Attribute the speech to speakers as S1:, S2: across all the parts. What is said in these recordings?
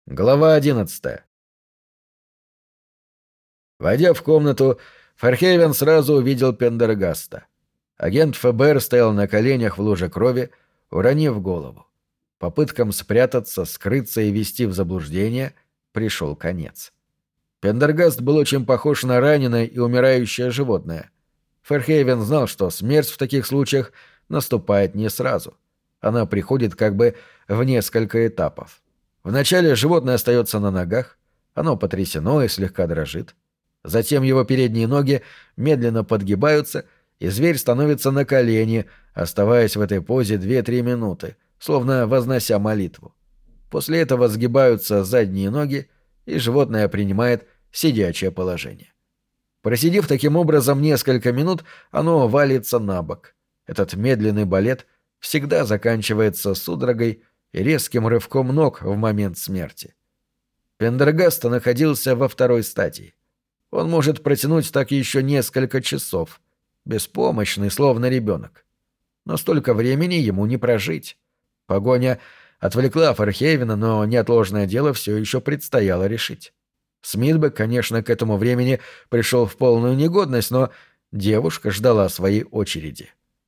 S1: Глава 11. Войдя в комнату, Фархейвен сразу увидел Пендергаста. Агент ФБР стоял на коленях в луже крови, уронив голову. Попыткам спрятаться, скрыться и ввести в заблуждение пришел конец. Пендергаст был очень похож на раненое и умирающее животное. Фархейвен знал, что смерть в таких случаях наступает не сразу. Она приходит как бы в несколько этапов. Вначале животное остается на ногах, оно потрясено и слегка дрожит. Затем его передние ноги медленно подгибаются, и зверь становится на колени, оставаясь в этой позе 2-3 минуты, словно вознося молитву. После этого сгибаются задние ноги, и животное принимает сидячее положение. Просидев таким образом несколько минут, оно валится на бок. Этот медленный балет всегда заканчивается судорогой и резким рывком ног в момент смерти. Пендергаст находился во второй стадии. Он может протянуть так еще несколько часов, беспомощный, словно ребенок. Но столько времени ему не прожить. Погоня отвлекла Фархейвена, но неотложное дело все еще предстояло решить. Смитбек, конечно, к этому времени пришел в полную негодность, но девушка ждала своей очереди.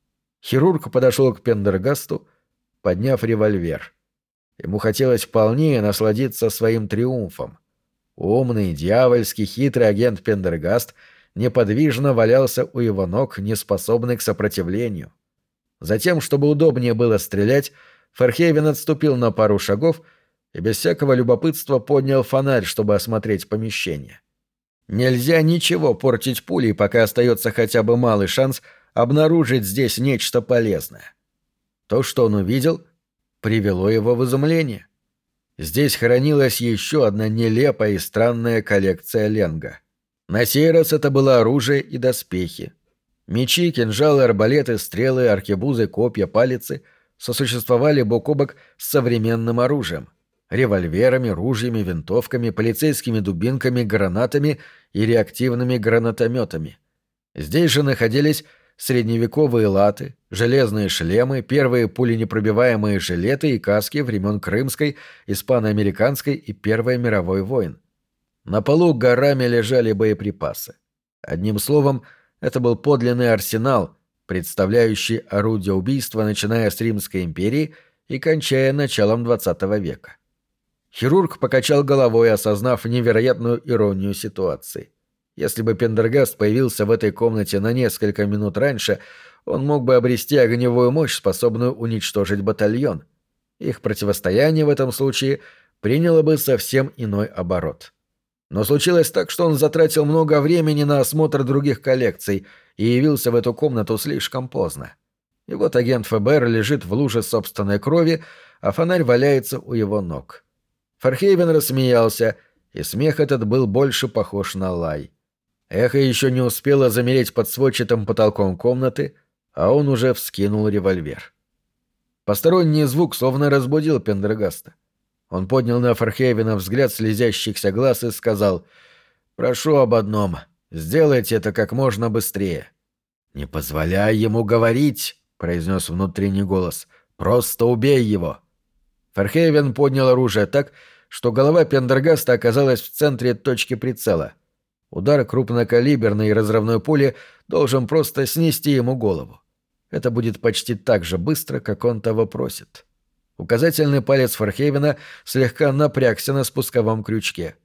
S1: Хирург подошел к Пендергасту, подняв револьвер. Ему хотелось полнее насладиться своим триумфом. Умный, дьявольски хитрый агент Пендергаст неподвижно валялся у его ног, неспособный к сопротивлению. Затем, чтобы удобнее было стрелять, Фархейвен отступил на пару шагов и без всякого любопытства поднял фонарь, чтобы осмотреть помещение. Нельзя ничего портить пулей, пока остается хотя бы малый шанс обнаружить здесь нечто полезное. То, что он увидел, привело его в изумление. Здесь хранилась еще одна нелепая и странная коллекция ленга. На сей раз это было оружие и доспехи. Мечи, кинжалы, арбалеты, стрелы, аркебузы, копья, палицы сосуществовали бок о бок с современным оружием — револьверами, ружьями, винтовками, полицейскими дубинками, гранатами и реактивными гранатометами. Здесь же находились средневековые латы, железные шлемы, первые пуленепробиваемые жилеты и каски времен Крымской, Испано-Американской и Первой мировой войн. На полу горами лежали боеприпасы. Одним словом, это был подлинный арсенал, представляющий орудия убийства, начиная с Римской империи и кончая началом XX века. Хирург покачал головой, осознав невероятную иронию ситуации. Если бы Пендергаст появился в этой комнате на несколько минут раньше, он мог бы обрести огневую мощь, способную уничтожить батальон. Их противостояние в этом случае приняло бы совсем иной оборот. Но случилось так, что он затратил много времени на осмотр других коллекций и явился в эту комнату слишком поздно. И вот агент ФБР лежит в луже собственной крови, а фонарь валяется у его ног. Фархейвен рассмеялся, и смех этот был больше похож на лай. Эхо еще не успело замереть под сводчатым потолком комнаты, а он уже вскинул револьвер. Посторонний звук словно разбудил Пендергаста. Он поднял на Фархейвена взгляд слезящихся глаз и сказал: «Прошу об одном. Сделайте это как можно быстрее». «Не позволяй ему говорить», — произнес внутренний голос. «Просто убей его». Фархейвен поднял оружие так, что голова Пендергаста оказалась в центре точки прицела. Удар крупнокалиберной и разрывной пули должен просто снести ему голову. Это будет почти так же быстро, как он того просит. Указательный палец Фархейвена слегка напрягся на спусковом крючке.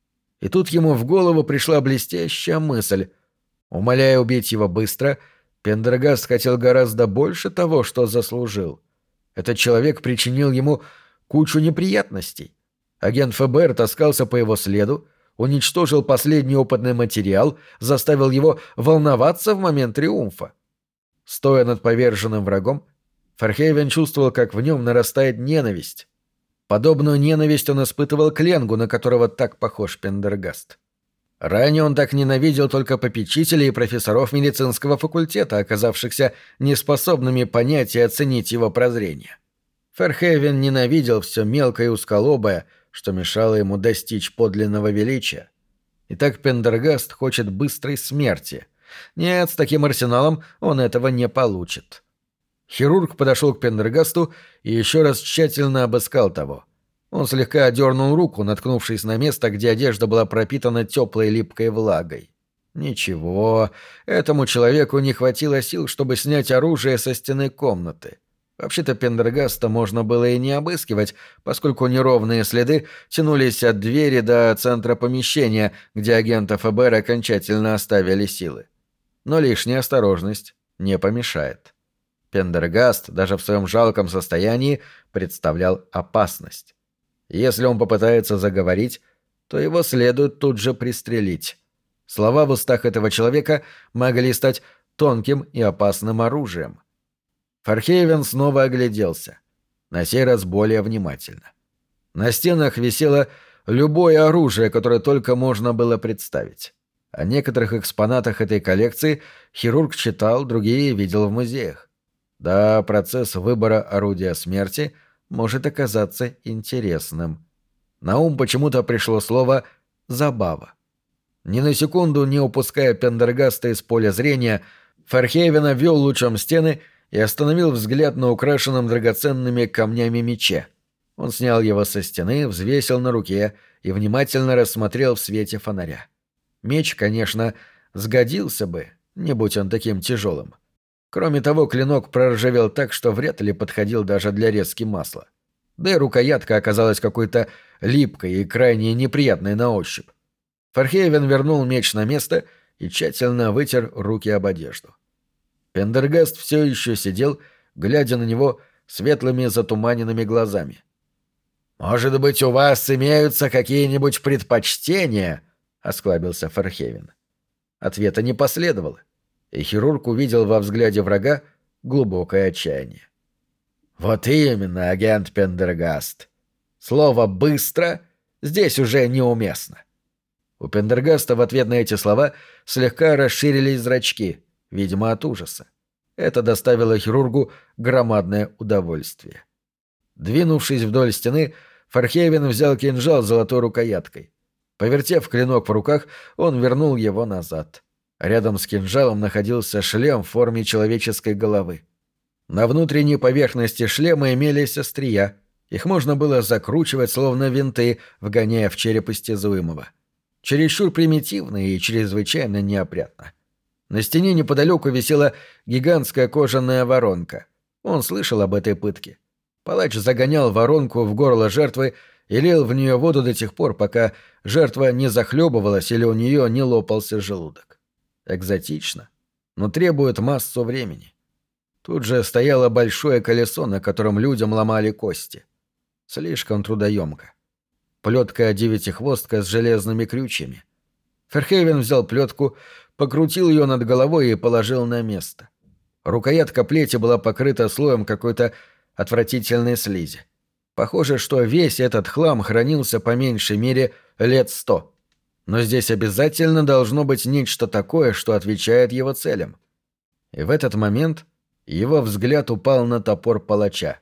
S1: И тут ему в голову пришла блестящая мысль. Умоляя убить его быстро, Пендергаст хотел гораздо больше того, что заслужил. Этот человек причинил ему кучу неприятностей. Агент ФБР таскался по его следу, уничтожил последний опытный материал, заставил его волноваться в момент триумфа. Стоя над поверженным врагом, Фархейвен чувствовал, как в нем нарастает ненависть. Подобную ненависть он испытывал к Ленгу, на которого так похож Пендергаст. Ранее он так ненавидел только попечителей и профессоров медицинского факультета, оказавшихся неспособными понять и оценить его прозрение. Фархейвен ненавидел все мелкое и узколобое, что мешало ему достичь подлинного величия. Итак, Пендергаст хочет быстрой смерти. Нет, с таким арсеналом он этого не получит. Хирург подошел к Пендергасту и еще раз тщательно обыскал того. Он слегка отдернул руку, наткнувшись на место, где одежда была пропитана теплой липкой влагой. Ничего, этому человеку не хватило сил, чтобы снять оружие со стены комнаты. Вообще-то Пендергаста можно было и не обыскивать, поскольку неровные следы тянулись от двери до центра помещения, где агенты ФБР окончательно оставили силы. Но лишняя осторожность не помешает. Пендергаст даже в своем жалком состоянии представлял опасность. Если он попытается заговорить, то его следует тут же пристрелить. Слова в устах этого человека могли стать тонким и опасным оружием. Фархейвен снова огляделся, на сей раз более внимательно. На стенах висело любое оружие, которое только можно было представить. О некоторых экспонатах этой коллекции хирург читал, другие видел в музеях. Да, процесс выбора орудия смерти может оказаться интересным. На ум почему-то пришло слово «забава». Ни на секунду не упуская Пендергаста из поля зрения, Фархейвен обвел лучом стены и остановил взгляд на украшенном драгоценными камнями мече. Он снял его со стены, взвесил на руке и внимательно рассмотрел в свете фонаря. Меч, конечно, сгодился бы, не будь он таким тяжелым. Кроме того, клинок проржавел так, что вряд ли подходил даже для резки масла. Да и рукоятка оказалась какой-то липкой и крайне неприятной на ощупь. Фархейвен вернул меч на место и тщательно вытер руки об одежду. Пендергаст все еще сидел, глядя на него светлыми затуманенными глазами. «Может быть, у вас имеются какие-нибудь предпочтения?» — осклабился Фархейвен. Ответа не последовало, и хирург увидел во взгляде врага глубокое отчаяние. «Вот именно, агент Пендергаст. Слово «быстро» здесь уже неуместно». У Пендергаста в ответ на эти слова слегка расширились зрачки, видимо, от ужаса. Это доставило хирургу громадное удовольствие. Двинувшись вдоль стены, Фархейвен взял кинжал с золотой рукояткой. Повертев клинок в руках, он вернул его назад. Рядом с кинжалом находился шлем в форме человеческой головы. На внутренней поверхности шлема имелись острия. Их можно было закручивать, словно винты, вгоняя в череп истязуемого. Чересчур примитивно и чрезвычайно неопрятно. На стене неподалеку висела гигантская кожаная воронка. Он слышал об этой пытке. Палач загонял воронку в горло жертвы и лил в нее воду до тех пор, пока жертва не захлебывалась или у нее не лопался желудок. Экзотично, но требует массу времени. Тут же стояло большое колесо, на котором людям ломали кости. Слишком трудоемко. Плетка-девятихвостка с железными крючьями. Ферхейвен взял плетку, покрутил ее над головой и положил на место. Рукоятка плети была покрыта слоем какой-то отвратительной слизи. Похоже, что весь этот хлам хранился по меньшей мере лет 100. Но здесь обязательно должно быть нечто такое, что отвечает его целям. И в этот момент его взгляд упал на топор палача.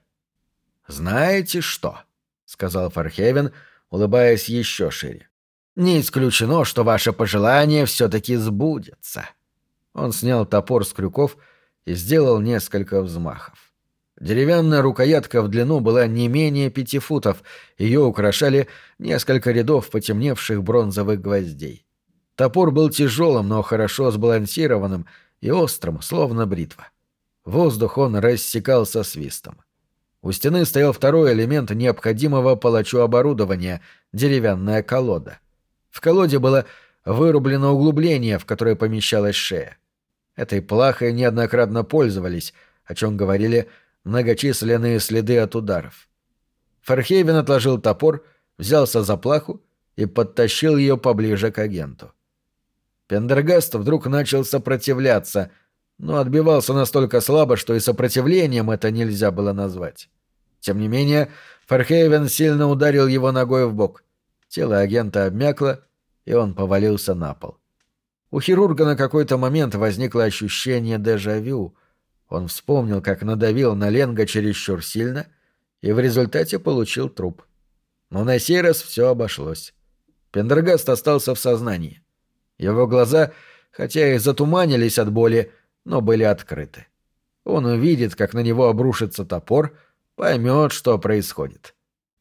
S1: «Знаете что?» — сказал Фархейвен, улыбаясь еще шире. «Не исключено, что ваше пожелание все-таки сбудется». Он снял топор с крюков и сделал несколько взмахов. Деревянная рукоятка в длину была не менее 5 футов, ее украшали несколько рядов потемневших бронзовых гвоздей. Топор был тяжелым, но хорошо сбалансированным и острым, словно бритва. Воздух он рассекал со свистом. У стены стоял второй элемент необходимого палачу оборудования — деревянная колода. В колоде было вырублено углубление, в которое помещалась шея. Этой плахой неоднократно пользовались, о чем говорили многочисленные следы от ударов. Фархейвен отложил топор, взялся за плаху и подтащил ее поближе к агенту. Пендергаст вдруг начал сопротивляться, но отбивался настолько слабо, что и сопротивлением это нельзя было назвать. Тем не менее, Фархейвен сильно ударил его ногой в бок. Тело агента обмякло, и он повалился на пол. У хирурга на какой-то момент возникло ощущение дежавю. Он вспомнил, как надавил на Ленга чересчур сильно, и в результате получил труп. Но на сей раз все обошлось. Пендергаст остался в сознании. Его глаза, хотя и затуманились от боли, но были открыты. Он увидит, как на него обрушится топор, поймет, что происходит.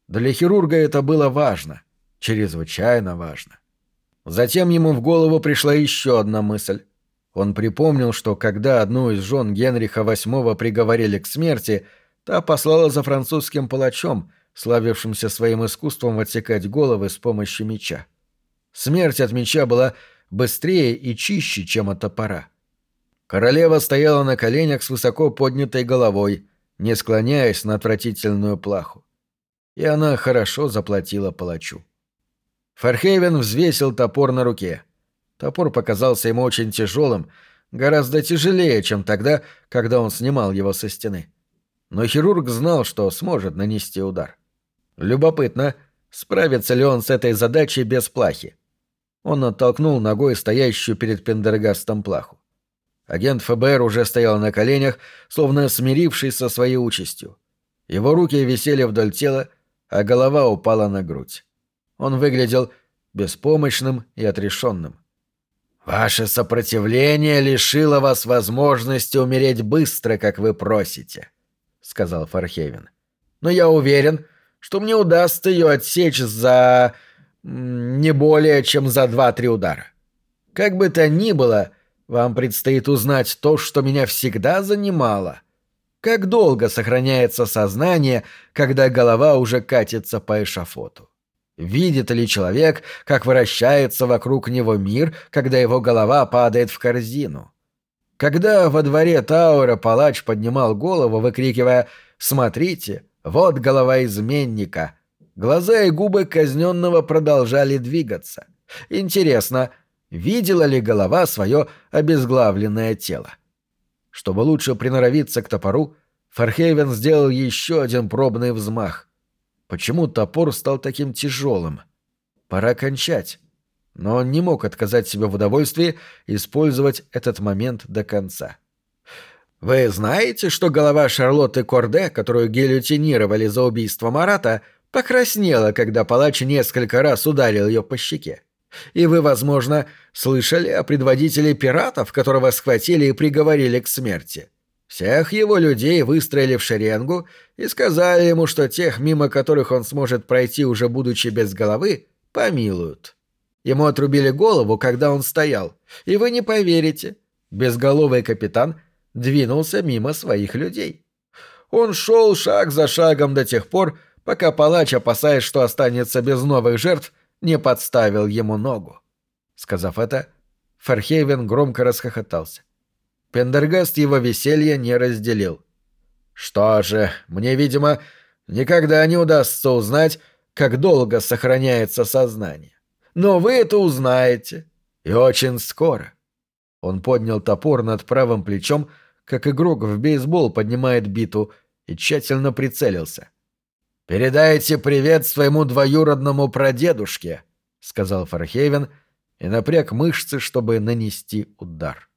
S1: Для хирурга это было важно, чрезвычайно важно. Затем ему в голову пришла еще одна мысль. Он припомнил, что когда одну из жен Генриха VIII приговорили к смерти, та послала за французским палачом, славившимся своим искусством отсекать головы с помощью меча. Смерть от меча была быстрее и чище, чем от топора. Королева стояла на коленях с высоко поднятой головой, не склоняясь на отвратительную плаху. И она хорошо заплатила палачу. Фархейвен взвесил топор на руке. Топор показался ему очень тяжелым, гораздо тяжелее, чем тогда, когда он снимал его со стены. Но хирург знал, что сможет нанести удар. Любопытно, справится ли он с этой задачей без плахи. Он оттолкнул ногой стоящую перед Пендергастом плаху. Агент ФБР уже стоял на коленях, словно смирившись со своей участью. Его руки висели вдоль тела, а голова упала на грудь. Он выглядел беспомощным и отрешенным. «Ваше сопротивление лишило вас возможности умереть быстро, как вы просите», — сказал Фархейвен. «Но я уверен, что мне удастся ее отсечь за... не более чем за 2-3 удара. Как бы то ни было, вам предстоит узнать то, что меня всегда занимало. Как долго сохраняется сознание, когда голова уже катится по эшафоту? Видит ли человек, как вращается вокруг него мир, когда его голова падает в корзину? Когда во дворе Тауэра палач поднимал голову, выкрикивая «Смотрите, вот голова изменника», глаза и губы казненного продолжали двигаться. Интересно, видела ли голова свое обезглавленное тело? Чтобы лучше приноровиться к топору, Фархейвен сделал еще один пробный взмах. Почему топор стал таким тяжелым? Пора кончать. Но он не мог отказать себе в удовольствии использовать этот момент до конца. «Вы знаете, что голова Шарлотты Корде, которую гильотинировали за убийство Марата, покраснела, когда палач несколько раз ударил ее по щеке? И вы, возможно, слышали о предводителе пиратов, которого схватили и приговорили к смерти? Всех его людей выстроили в шеренгу и сказали ему, что тех, мимо которых он сможет пройти, уже будучи без головы, помилуют. Ему отрубили голову, когда он стоял, и вы не поверите, безголовый капитан двинулся мимо своих людей. Он шел шаг за шагом до тех пор, пока палач, опасаясь, что останется без новых жертв, не подставил ему ногу». Сказав это, Фархейвен громко расхохотался. Пендергаст его веселье не разделил. «Что же, мне, видимо, никогда не удастся узнать, как долго сохраняется сознание. Но вы это узнаете. И очень скоро». Он поднял топор над правым плечом, как игрок в бейсбол поднимает биту, и тщательно прицелился. «Передайте привет своему двоюродному прадедушке», — сказал Фархейвен и напряг мышцы, чтобы нанести удар.